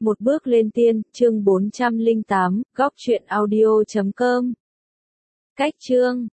Một bước lên tiên, chương 408, góc truyện audio.com. Cách chương